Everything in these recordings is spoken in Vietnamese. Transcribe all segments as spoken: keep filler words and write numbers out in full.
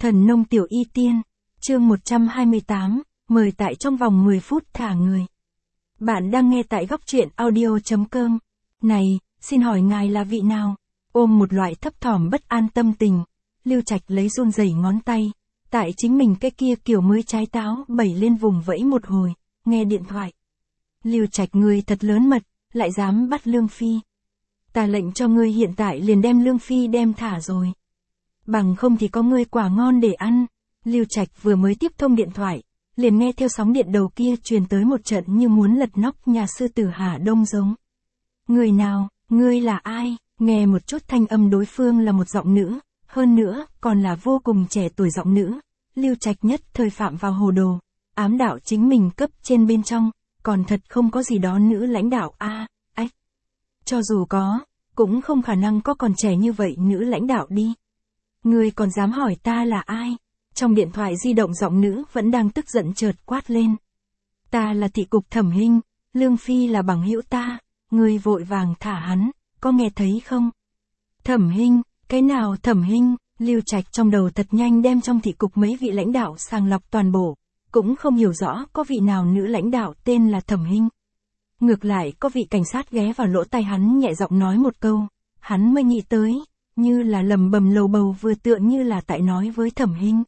Thần nông tiểu y tiên, chương một trăm hai mươi tám, mời tại trong vòng mười phút thả người. Bạn đang nghe tại góc truyện audio.com. Này, xin hỏi ngài là vị nào? Ôm một loại thấp thỏm bất an tâm tình, Lưu Trạch lấy run rẩy ngón tay, tại chính mình cái kia kiểu mới trái táo bẩy lên vùng vẫy một hồi, nghe điện thoại. Lưu Trạch ngươi thật lớn mật, lại dám bắt Lương Phi. Ta lệnh cho ngươi hiện tại liền đem Lương Phi đem thả rồi. Bằng không thì có ngươi quả ngon để ăn. Lưu Trạch vừa mới tiếp thông điện thoại, liền nghe theo sóng điện đầu kia truyền tới một trận như muốn lật nóc nhà sư tử Hà Đông giống. Người nào, ngươi là ai? Nghe một chút thanh âm đối phương là một giọng nữ, hơn nữa, còn là vô cùng trẻ tuổi giọng nữ. Lưu Trạch nhất thời phạm vào hồ đồ, ám đạo chính mình cấp trên bên trong, còn thật không có gì đó nữ lãnh đạo a, à, ách. Cho dù có, cũng không khả năng có còn trẻ như vậy nữ lãnh đạo đi. Ngươi còn dám hỏi ta là ai? Trong điện thoại di động giọng nữ vẫn đang tức giận chợt quát lên. Ta là thị cục Thẩm Hinh, Lương Phi là bằng hữu ta, ngươi vội vàng thả hắn, có nghe thấy không? Thẩm Hinh, cái nào Thẩm Hinh? Lưu Trạch trong đầu thật nhanh đem trong thị cục mấy vị lãnh đạo sàng lọc toàn bộ, cũng không hiểu rõ có vị nào nữ lãnh đạo tên là Thẩm Hinh. Ngược lại có vị cảnh sát ghé vào lỗ tai hắn nhẹ giọng nói một câu, hắn mới nghĩ tới, như là lầm bầm lầu bầu vừa tựa như là tại nói với Thẩm Hinh.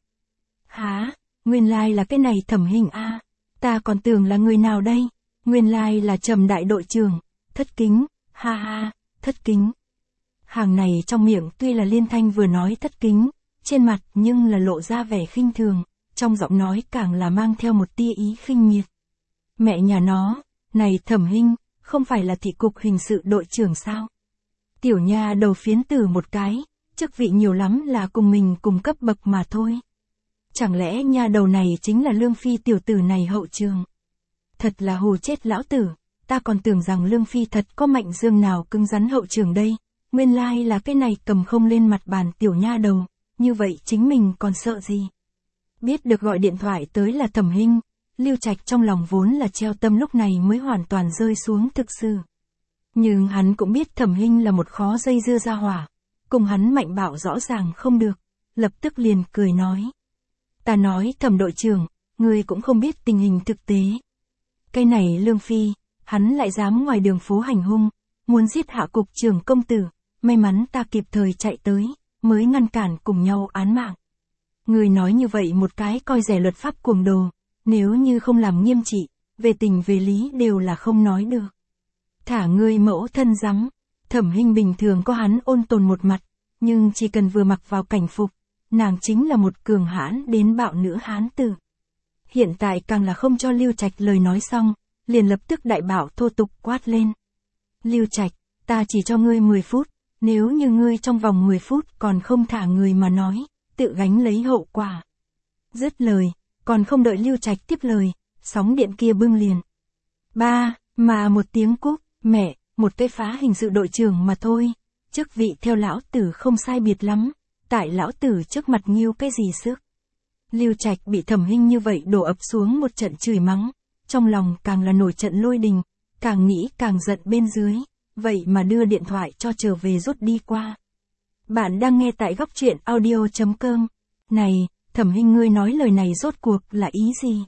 Hả, nguyên lai là cái này Thẩm Hinh a, à, ta còn tưởng là người nào đây, nguyên lai là Trầm đại đội trưởng, thất kính, ha ha, thất kính. Hàng này trong miệng tuy là liên thanh vừa nói thất kính, trên mặt nhưng là lộ ra vẻ khinh thường, trong giọng nói càng là mang theo một tia ý khinh miệt. Mẹ nhà nó, này Thẩm Hinh, không phải là thị cục hình sự đội trưởng sao? Tiểu nha đầu phiến tử một cái, chức vị nhiều lắm là cùng mình cùng cấp bậc mà thôi. Chẳng lẽ nha đầu này chính là Lương Phi tiểu tử này hậu trường? Thật là hù chết lão tử, ta còn tưởng rằng Lương Phi thật có mạnh dương nào cứng rắn hậu trường đây, nguyên lai là cái này cầm không lên mặt bàn tiểu nha đầu, như vậy chính mình còn sợ gì? Biết được gọi điện thoại tới là Thẩm Hinh, Lưu Trạch trong lòng vốn là treo tâm lúc này mới hoàn toàn rơi xuống thực sự. Nhưng hắn cũng biết Thẩm Hinh là một khó dây dưa ra hỏa, cùng hắn mạnh bạo rõ ràng không được, lập tức liền cười nói. Ta nói Thẩm đội trưởng, ngươi cũng không biết tình hình thực tế. Cái này Lương Phi, hắn lại dám ngoài đường phố hành hung, muốn giết hạ cục trưởng công tử, may mắn ta kịp thời chạy tới, mới ngăn cản cùng nhau án mạng. Ngươi nói như vậy một cái coi rẻ luật pháp cuồng đồ, nếu như không làm nghiêm trị, về tình về lý đều là không nói được. Thả ngươi mẫu thân rắm, Thẩm Hinh bình thường có hắn ôn tồn một mặt, nhưng chỉ cần vừa mặc vào cảnh phục, nàng chính là một cường hãn đến bạo nữ hán tử. Hiện tại càng là không cho Lưu Trạch lời nói xong, liền lập tức đại bạo thô tục quát lên. Lưu Trạch, ta chỉ cho ngươi mười phút, nếu như ngươi trong vòng mười phút còn không thả người mà nói, tự gánh lấy hậu quả. Dứt lời, còn không đợi Lưu Trạch tiếp lời, sóng điện kia bưng liền. Ba, mà một tiếng cúp, mẹ, một cái phá hình sự đội trưởng mà thôi, chức vị theo lão tử không sai biệt lắm, tại lão tử trước mặt nghiêu cái gì sức. Lưu Trạch bị Thẩm Hinh như vậy đổ ập xuống một trận chửi mắng, trong lòng càng là nổi trận lôi đình, càng nghĩ càng giận bên dưới, vậy mà đưa điện thoại cho trở về rút đi qua. Bạn đang nghe tại góc truyện audio.com. Này, Thẩm Hinh ngươi nói lời này rốt cuộc là ý gì?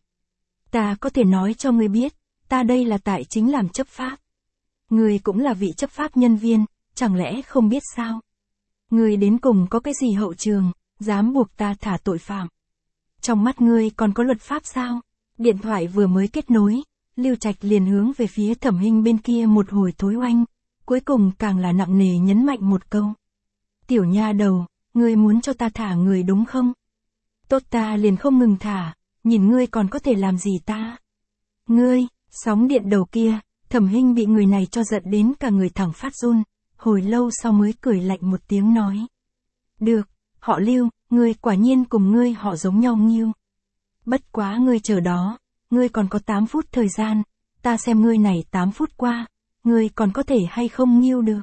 Ta có thể nói cho ngươi biết, ta đây là tại chính làm chấp pháp. Ngươi cũng là vị chấp pháp nhân viên, chẳng lẽ không biết sao? Ngươi đến cùng có cái gì hậu trường, dám buộc ta thả tội phạm? Trong mắt ngươi còn có luật pháp sao? Điện thoại vừa mới kết nối, Lưu Trạch liền hướng về phía Thẩm Hinh bên kia một hồi thối oanh, cuối cùng càng là nặng nề nhấn mạnh một câu. Tiểu nha đầu, ngươi muốn cho ta thả người đúng không? Tốt ta liền không ngừng thả, nhìn ngươi còn có thể làm gì ta? Ngươi, sóng điện đầu kia, Thẩm Hinh bị người này cho giận đến cả người thẳng phát run, hồi lâu sau mới cười lạnh một tiếng nói. Được, họ Lưu, ngươi quả nhiên cùng ngươi họ giống nhau nghiêu. Bất quá ngươi chờ đó, ngươi còn có tám phút thời gian, ta xem ngươi này tám phút qua, ngươi còn có thể hay không nghiêu được.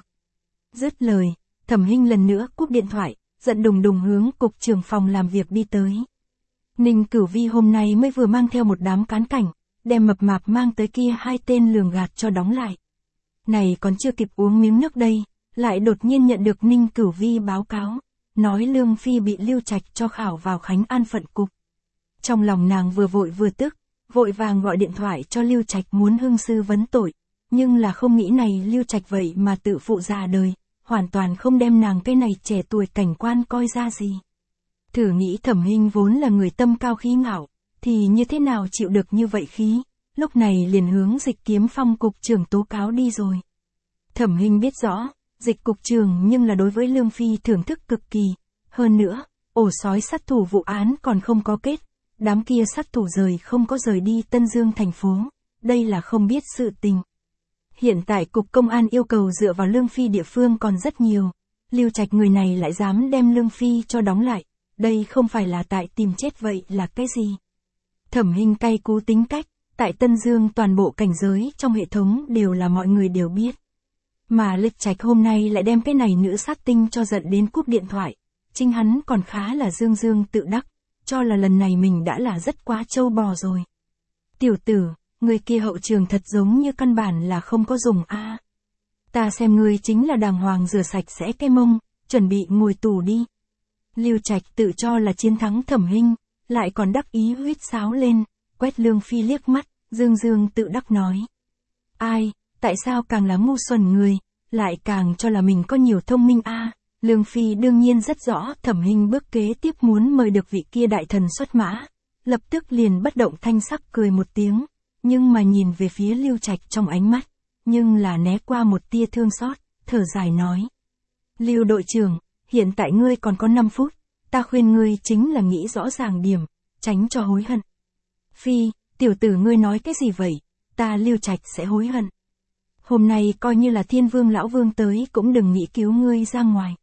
Dứt lời, Thẩm Hinh lần nữa cúp điện thoại, giận đùng đùng hướng cục trưởng phòng làm việc đi tới. Ninh Cửu Vi hôm nay mới vừa mang theo một đám cán cảnh, đem mập mạp mang tới kia hai tên lường gạt cho đóng lại. Này còn chưa kịp uống miếng nước đây, lại đột nhiên nhận được Ninh Cửu Vi báo cáo. nói Lương Phi bị Lưu Trạch cho khảo vào Khánh An phận cục. Trong lòng nàng vừa vội vừa tức, vội vàng gọi điện thoại cho Lưu Trạch muốn hưng sư vấn tội, nhưng là không nghĩ này Lưu Trạch vậy mà tự phụ già đời, hoàn toàn không đem nàng cái này trẻ tuổi cảnh quan coi ra gì. Thử nghĩ Thẩm Hinh vốn là người tâm cao khí ngạo, thì như thế nào chịu được như vậy khí, lúc này liền hướng Dịch Kiếm Phong cục trưởng tố cáo đi rồi. Thẩm Hinh biết rõ, Dịch cục trưởng nhưng là đối với Lương Phi thưởng thức cực kỳ, hơn nữa, ổ sói sát thủ vụ án còn không có kết, đám kia sát thủ rời không có rời đi Tân Dương thành phố, đây là không biết sự tình. Hiện tại cục công an yêu cầu dựa vào Lương Phi địa phương còn rất nhiều, Lưu Trạch người này lại dám đem Lương Phi cho đóng lại, đây không phải là tại tìm chết vậy là cái gì? Thẩm Hinh cay cú tính cách, tại Tân Dương toàn bộ cảnh giới trong hệ thống đều là mọi người đều biết. Mà Lưu Trạch hôm nay lại đem cái này nữ sát tinh cho giận đến cúp điện thoại, chính hắn còn khá là dương dương tự đắc, cho là lần này mình đã là rất quá trâu bò rồi. Tiểu tử, người kia hậu trường thật giống như căn bản là không có dùng a. À. Ta xem ngươi chính là đàng hoàng rửa sạch sẽ cái mông, chuẩn bị ngồi tù đi. Lưu Trạch tự cho là chiến thắng Thẩm Hinh, lại còn đắc ý huýt sáo lên, quét Lương Phi liếc mắt, dương dương tự đắc nói. Ai, tại sao càng là ngu xuẩn người, lại càng cho là mình có nhiều thông minh a? À. Lương Phi đương nhiên rất rõ Thẩm Hinh bước kế tiếp muốn mời được vị kia đại thần xuất mã, lập tức liền bất động thanh sắc cười một tiếng, nhưng mà nhìn về phía Lưu Trạch trong ánh mắt, nhưng là né qua một tia thương xót, thở dài nói. Lưu đội trưởng, hiện tại ngươi còn có năm phút, ta khuyên ngươi chính là nghĩ rõ ràng điểm, tránh cho hối hận. Phi, tiểu tử ngươi nói cái gì vậy, ta Lưu Trạch sẽ hối hận. Hôm nay coi như là Thiên Vương lão vương tới cũng đừng nghĩ cứu ngươi ra ngoài.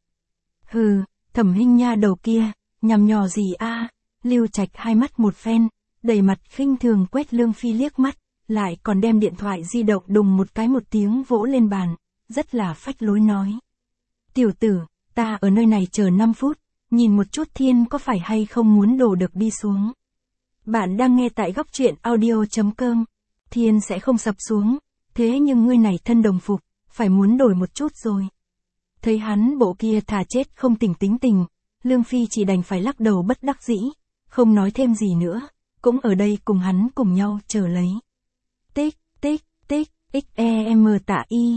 Hừ, Thẩm Hinh nha đầu kia, nhằm nhò gì a? À? Lưu Trạch hai mắt một phen, đầy mặt khinh thường quét Lương Phi liếc mắt, lại còn đem điện thoại di động đùng một cái một tiếng vỗ lên bàn, rất là phách lối nói. Tiểu tử, ta ở nơi này chờ năm phút, nhìn một chút thiên có phải hay không muốn đổ được đi xuống. Bạn đang nghe tại góc truyện audio chấm com, thiên sẽ không sập xuống, thế nhưng ngươi này thân đồng phục, phải muốn đổi một chút rồi. Thấy hắn bộ kia thà chết không tỉnh tính tình, Lương Phi chỉ đành phải lắc đầu bất đắc dĩ, không nói thêm gì nữa, cũng ở đây cùng hắn cùng nhau chờ lấy. Tích, tích, tích, xem tạ y,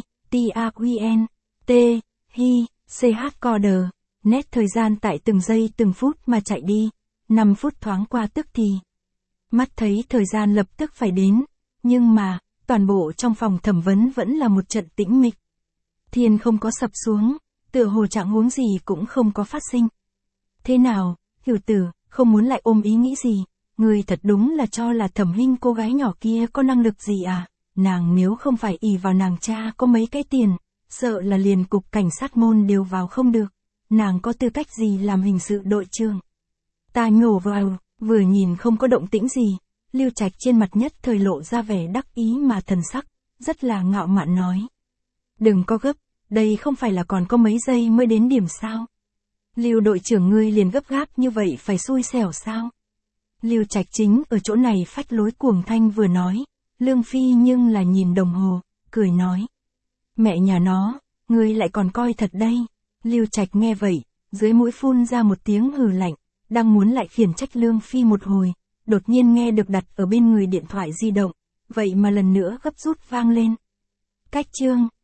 taqn, t, hi, ch coder, nét thời gian tại từng giây từng phút mà chạy đi, năm phút thoáng qua tức thì. Mắt thấy thời gian lập tức phải đến, nhưng mà, toàn bộ trong phòng thẩm vấn vẫn là một trận tĩnh mịch. Thiên không có sập xuống, tựa hồ trạng huống gì cũng không có phát sinh. Thế nào, hiểu tử, không muốn lại ôm ý nghĩ gì, người thật đúng là cho là Thẩm Hinh cô gái nhỏ kia có năng lực gì à, nàng nếu không phải ỷ vào nàng cha có mấy cái tiền, sợ là liền cục cảnh sát môn đều vào không được, nàng có tư cách gì làm hình sự đội trưởng. Ta nhổ vào, vừa nhìn không có động tĩnh gì, Lưu Trạch trên mặt nhất thời lộ ra vẻ đắc ý mà thần sắc, rất là ngạo mạn nói. Đừng có gấp, đây không phải là còn có mấy giây mới đến điểm sao? Lưu đội trưởng ngươi liền gấp gáp như vậy phải xui xẻo sao? Lưu Trạch chính ở chỗ này phách lối cuồng thanh vừa nói, Lương Phi nhưng là nhìn đồng hồ, cười nói. Mẹ nhà nó, ngươi lại còn coi thật đây. Lưu Trạch nghe vậy, dưới mũi phun ra một tiếng hừ lạnh, đang muốn lại khiển trách Lương Phi một hồi, đột nhiên nghe được đặt ở bên người điện thoại di động, vậy mà lần nữa gấp rút vang lên. Cách chương